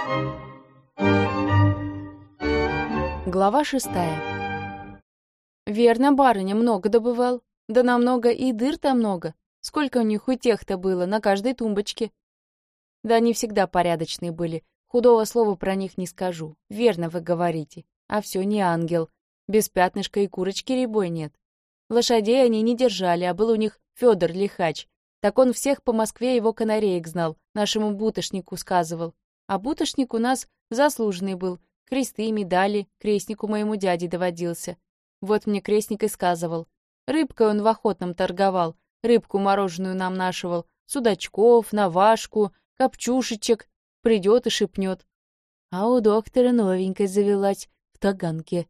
Глава 6. Верно, барыня много добывал. Да намного и дыр-то много. Сколько у них утех-то было на каждой тумбочке. Да они всегда порядочные были. Худого слова про них не скажу. Верно вы говорите. А все не ангел. Без пятнышка и курочки рябой нет. Лошадей они не держали, а был у них Федор Лихач. Так он всех по Москве его канареек знал, нашему бутошнику сказывал. А бутошник у нас заслуженный был. Кресты, медали, крестнику моему дяде доводился. Вот мне крестник и сказывал. Рыбкой он в охотном торговал, рыбку мороженую нам нашивал, судачков, навашку, копчушечек. Придет и шепнет. А у доктора новенькая завелась в Таганке.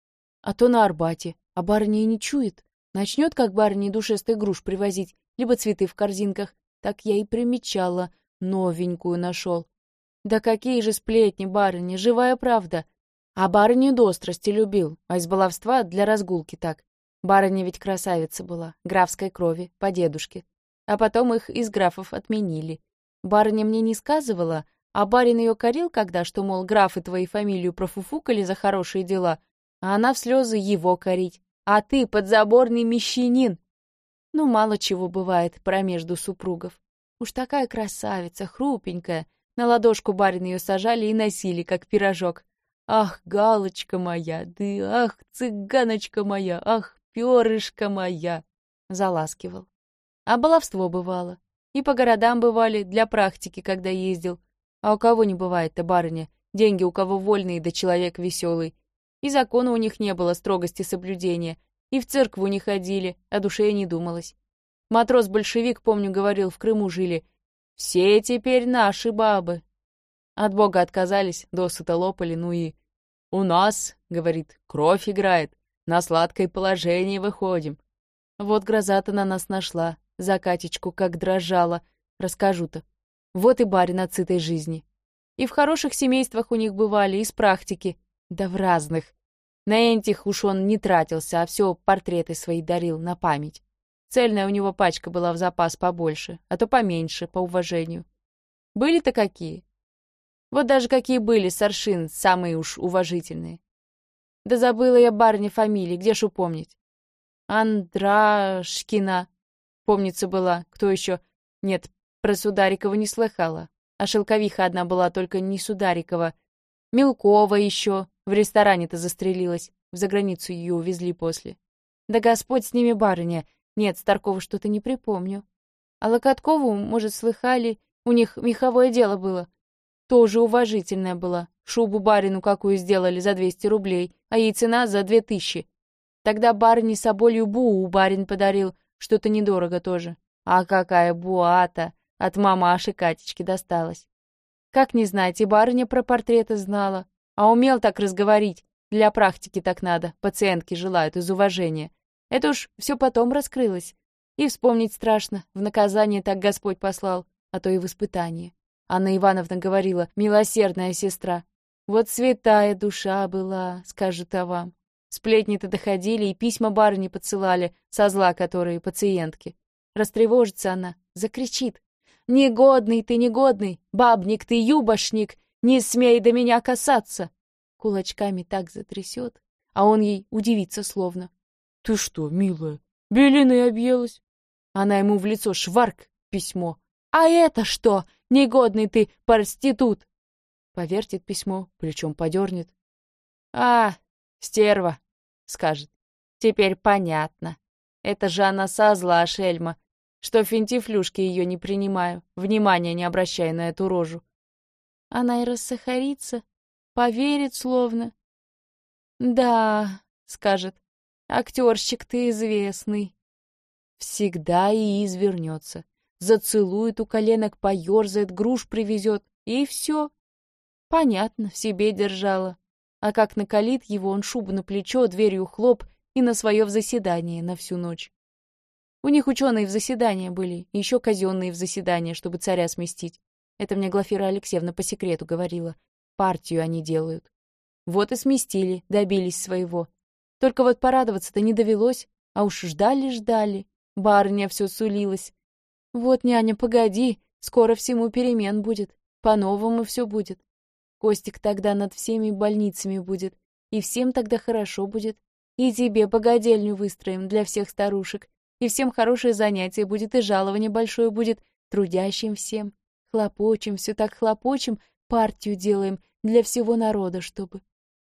А то на Арбате, а барыня и не чует. Начнет, как барыня, душистый груш привозить, либо цветы в корзинках. Так я и примечала, новенькую нашел. Да какие же сплетни, барыня, живая правда. А барыню до острости любил, а из баловства для разгулки так. Барыня ведь красавица была, графской крови, по дедушке. А потом их из графов отменили. Барыня мне не сказывала, а барин ее корил когда, что, мол, графы твои фамилию профуфукали за хорошие дела, а она в слезы его корить. А ты подзаборный мещанин. Ну, мало чего бывает промежду супругов. Уж такая красавица, хрупенькая. На ладошку барин ее сажали и носили, как пирожок. Ах, галочка моя, да ах, цыганочка моя, ах, перышко моя, заласкивал. А баловство бывало. И по городам бывали, для практики, когда ездил. А у кого не бывает-то, барыня? Деньги у кого вольные, да человек веселый. И закона у них не было строгости соблюдения. И в церкву не ходили, о душе и не думалось. Матрос-большевик, помню, говорил, в Крыму жили. Все теперь наши бабы. От Бога отказались, досыта лопали, ну и... У нас, говорит, кровь играет, на сладкое положение выходим. Вот гроза-то на нас нашла, за Катечку как дрожала. Расскажу-то. Вот и барин от сытой жизни. И в хороших семействах у них бывали, из практики. Да в разных. На этих уж он не тратился, а все портреты свои дарил на память. Цельная у него пачка была в запас побольше, а то поменьше, по уважению. Были-то какие? Вот даже какие были соршин, самые уж уважительные. Да забыла я барыня фамилии, где ж упомнить? Андрашкина, помнится, была. Кто еще? Нет, про Сударикова не слыхала. А шелковиха одна была, только не Сударикова. Мелкова еще. В ресторане-то застрелилась. В заграницу ее увезли после. Да Господь с ними, барыня. Нет, Старкова что-то не припомню. А Локоткову, может, слыхали, у них меховое дело было. Тоже уважительная была. Шубу барину какую сделали за 200 рублей, а ей цена за 2000. Тогда барыне соболью буу барин подарил, что-то недорого тоже. А какая буата! От мамаши Катечки досталась. Как не знать, и барыня про портреты знала. А умел так разговорить. Для практики так надо, пациентки желают из уважения. Это уж все потом раскрылось. И вспомнить страшно, в наказание так Господь послал, а то и в испытание. Анна Ивановна говорила, милосердная сестра. Вот святая душа была, скажет-то вам. Сплетни-то доходили, и письма барыни подсылали, со зла которые пациентки. Растревожится она, закричит. «Негодный ты, негодный! Бабник ты, юбошник! Не смей до меня касаться!» Кулачками так затрясет, а он ей удивится словно. «Ты что, милая, белиной объелась?» Она ему в лицо шварк письмо. «А это что? Негодный ты, проститут!» Повертит письмо, плечом подернет. «А, стерва!» — скажет. «Теперь понятно. Это же она со зла, шельма, что финтифлюшки ее не принимаю, внимания не обращая на эту рожу». Она и рассахарится, поверит словно. «Да», — скажет, — «актерщик ты известный». Всегда и извернется. Зацелует у коленок, поерзает, груш привезет, и все. Понятно, в себе держала. А как накалит его, он шубу на плечо, дверью хлоп и на свое в заседание на всю ночь. У них ученые в заседание были, и еще казенные в заседание, чтобы царя сместить. Это мне Глафира Алексеевна по секрету говорила. Партию они делают. Вот и сместили, добились своего. Только вот порадоваться-то не довелось, а уж ждали. Барыня все сулилась. Вот, няня, погоди, скоро всему перемен будет, по-новому все будет. Костик тогда над всеми больницами будет, и всем тогда хорошо будет. И тебе богадельню выстроим для всех старушек, и всем хорошее занятие будет, и жалование большое будет, трудящим всем. Хлопочем, все так хлопочем, партию делаем для всего народа, чтобы...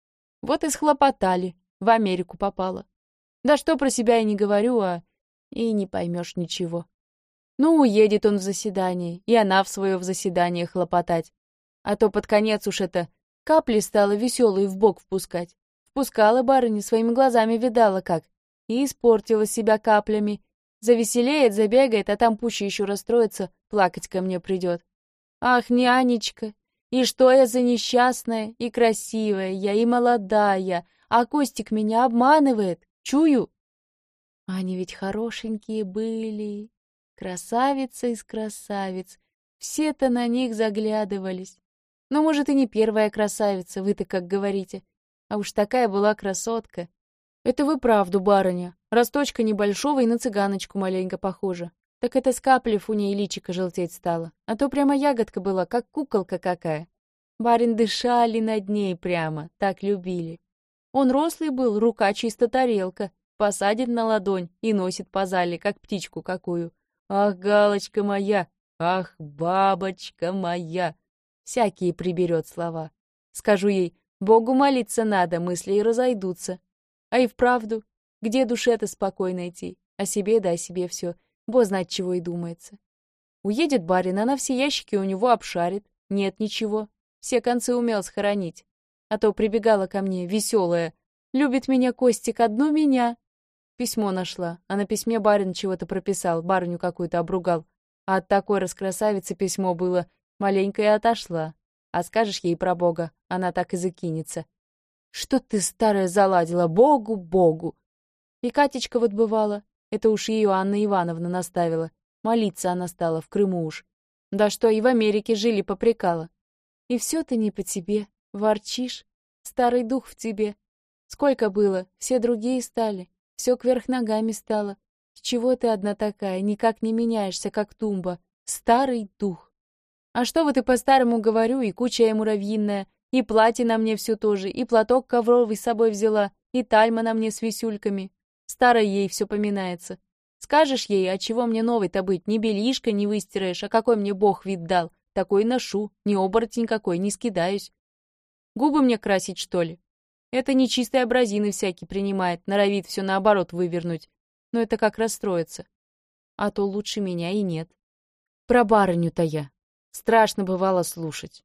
Вот и схлопотали, в Америку попала. Да что про себя я не говорю, а и не поймешь ничего. Ну, уедет он в заседание, и она в свое в заседание хлопотать. А то под конец уж это капли стала веселые в бок впускать. Впускала барыня, своими глазами видала как. И испортила себя каплями. Завеселеет, забегает, а там пуще еще расстроится, плакать ко мне придет. Ах, нянечка, и что я за несчастная, и красивая я, и молодая, а Костик меня обманывает, чую. Они ведь хорошенькие были, красавица из красавиц, все-то на них заглядывались. Ну, может, и не первая красавица, вы-то как говорите, а уж такая была красотка. Это вы правду, барыня, росточка небольшого и на цыганочку маленько похожа. Так это с каплев у ней личико желтеть стало, а то прямо ягодка была, как куколка какая. Барин дышали над ней прямо, так любили. Он рослый был, рука чисто тарелка, посадит на ладонь и носит по зале, как птичку какую. Ах, галочка моя, ах, бабочка моя. Всякие приберет слова. Скажу ей, Богу молиться надо, мысли и разойдутся. А и вправду, где душе-то спокойно идти? О себе да о себе все. Бо знать, чего и думается. Уедет барин, она все ящики у него обшарит. Нет ничего. Все концы умел схоронить. А то прибегала ко мне, веселая. Любит меня Костик, одну меня. Письмо нашла, а на письме барин чего-то прописал, барыню какую-то обругал. А от такой раскрасавицы письмо было, маленько и отошла. А скажешь ей про Бога, она так и закинется. Что ты, старая, заладила, Богу, Богу. И Катечка вот бывала. Это уж ее Анна Ивановна наставила. Молиться она стала, в Крыму уж. Да что, и в Америке жили попрекала. И все ты не по тебе, ворчишь. Старый дух в тебе. Сколько было, все другие стали. Все кверх ногами стало. С чего ты одна такая, никак не меняешься, как тумба? Старый дух. А что вот и по-старому говорю, и куча я муравьиная, и платье на мне все тоже, и платок ковровый с собой взяла, и тальма на мне с висюльками. Старой ей все поминается. Скажешь ей, а чего мне новой-то быть, ни белишка не выстираешь, а какой мне Бог вид дал, такой ношу, ни оборотень какой, не скидаюсь. Губы мне красить, что ли? Это нечистые образины всякий принимает, норовит все наоборот вывернуть. Но это как расстроиться. А то лучше меня и нет. Про барыню-то я. Страшно бывало слушать.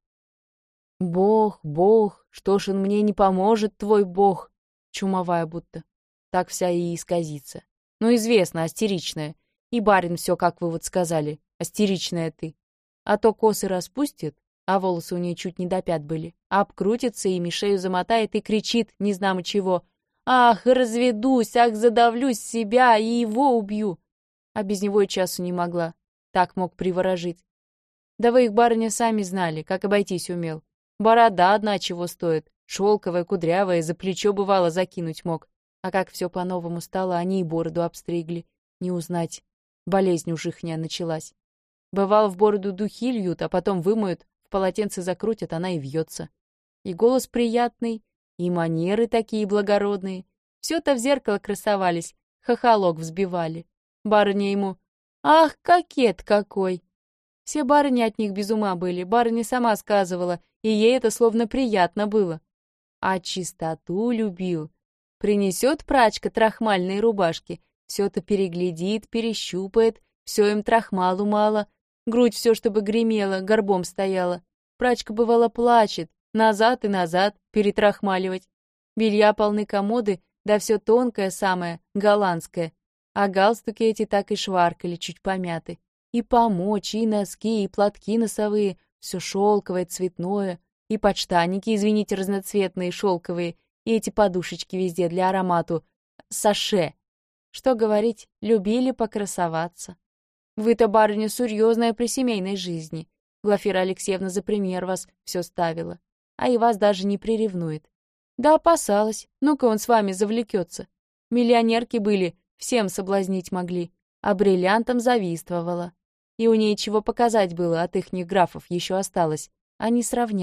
Бог, Бог, что ж он мне не поможет, твой Бог? Чумовая будто. Так вся и исказится. Ну, известно, астеричная. И барин все, как вы вот сказали, астеричная ты. А то косы распустит, а волосы у нее чуть не до пят были, обкрутится ими, шею замотает и кричит, не знамо чего. Ах, разведусь, ах, задавлюсь себя и его убью. А без него и часу не могла. Так мог приворожить. Да вы их, барыня, сами знали, как обойтись умел. Борода одна чего стоит, шелковая, кудрявая, за плечо бывало закинуть мог. А как все по-новому стало, они и бороду обстригли. Не узнать. Болезнь уж ихняя началась. Бывало, в бороду духи льют, а потом вымоют, в полотенце закрутят, она и вьется. И голос приятный, и манеры такие благородные. Все-то в зеркало красовались, хохолок взбивали. Барыня ему: «Ах, кокет какой!» Все барыни от них без ума были, барыня сама сказывала, и ей это словно приятно было. А чистоту любил. Принесет прачка трахмальные рубашки, все-то переглядит, перещупает, все им трахмалу мало, грудь все, чтобы гремела, горбом стояла. Прачка, бывало, плачет, назад и назад перетрахмаливать. Белья полны комоды, да все тонкое самое, голландское. А галстуки эти так и шваркали, чуть помяты. И помочь, и носки, и платки носовые, все шелковое, цветное, и подштанники, извините, разноцветные, шелковые, и эти подушечки везде для аромату. Саше. Что говорить, любили покрасоваться. Вы-то, барыня, серьезная при семейной жизни. Глафира Алексеевна за пример вас все ставила. А и вас даже не приревнует. Да опасалась, ну-ка он с вами завлекется. Миллионерки были, всем соблазнить могли, а бриллиантом завистовала. И у ней чего показать было от ихних графов еще осталось, а не сравнять.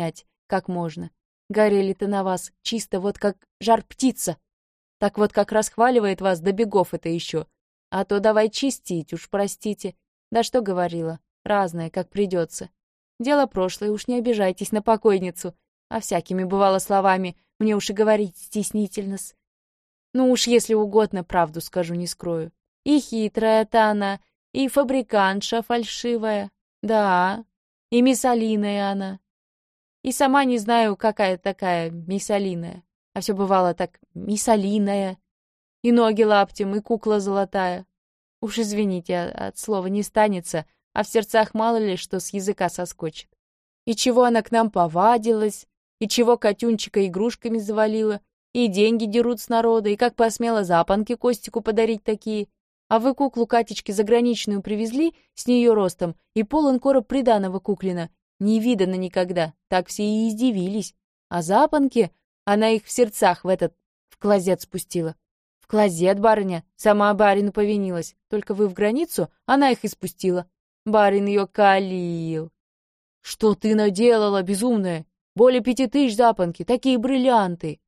как можно. Горели-то на вас, чисто вот как жар птица. Так вот как расхваливает вас до бегов это еще. А то давай чистить, уж простите. Да что говорила, разное, как придется. Дело прошлое, уж не обижайтесь на покойницу. А всякими бывало словами, мне уж и говорить стеснительно-с. Ну уж если угодно, правду скажу, не скрою. И хитрая-то она, и фабрикантша фальшивая. Да, и миссалиная она. И сама не знаю, какая такая миссалиная. А все бывало так миссалиная. И ноги лаптем, и кукла золотая. Уж извините, от слова не станется, а в сердцах мало ли что с языка соскочит. И чего она к нам повадилась, и чего Катюнчика игрушками завалила, и деньги дерут с народа, и как посмела запонки Костику подарить такие. А вы куклу Катечки заграничную привезли с нее ростом, и полон короб приданого куклина. Не видано никогда, так все и издивились. А запонки, она их в сердцах в клозет спустила. В клозет, барыня, сама барину повинилась. Только вы в границу, она их и спустила. Барин ее калил. Что ты наделала, безумная? Более 5000 запонки, такие бриллианты.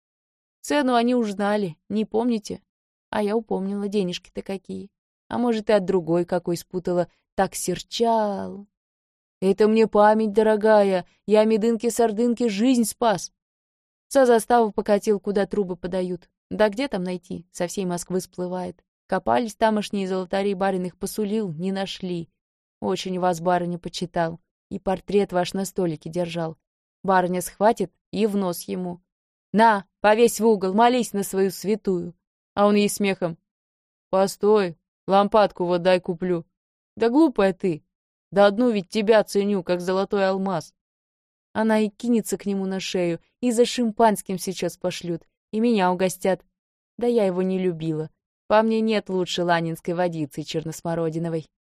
Цену они уж знали, не помните? А я упомнила, денежки-то какие. А может, и от другой какой спутала. Так серчал. Это мне память, дорогая. Я медынке-сардынке жизнь спас. За заставу покатил, куда трубы подают. Да где там найти? Со всей Москвы всплывает. Копались тамошние золотари, барин их посулил, не нашли. Очень вас, барыня, почитал. И портрет ваш на столике держал. Барыня схватит и в нос ему. На, повесь в угол, молись на свою святую. А он ей смехом. Постой, лампадку вот дай куплю. Да глупая ты. Да одну ведь тебя ценю, как золотой алмаз. Она и кинется к нему на шею, и за шимпанским сейчас пошлют, и меня угостят. Да я его не любила. По мне нет лучше ланинской водицы черносмородиновой.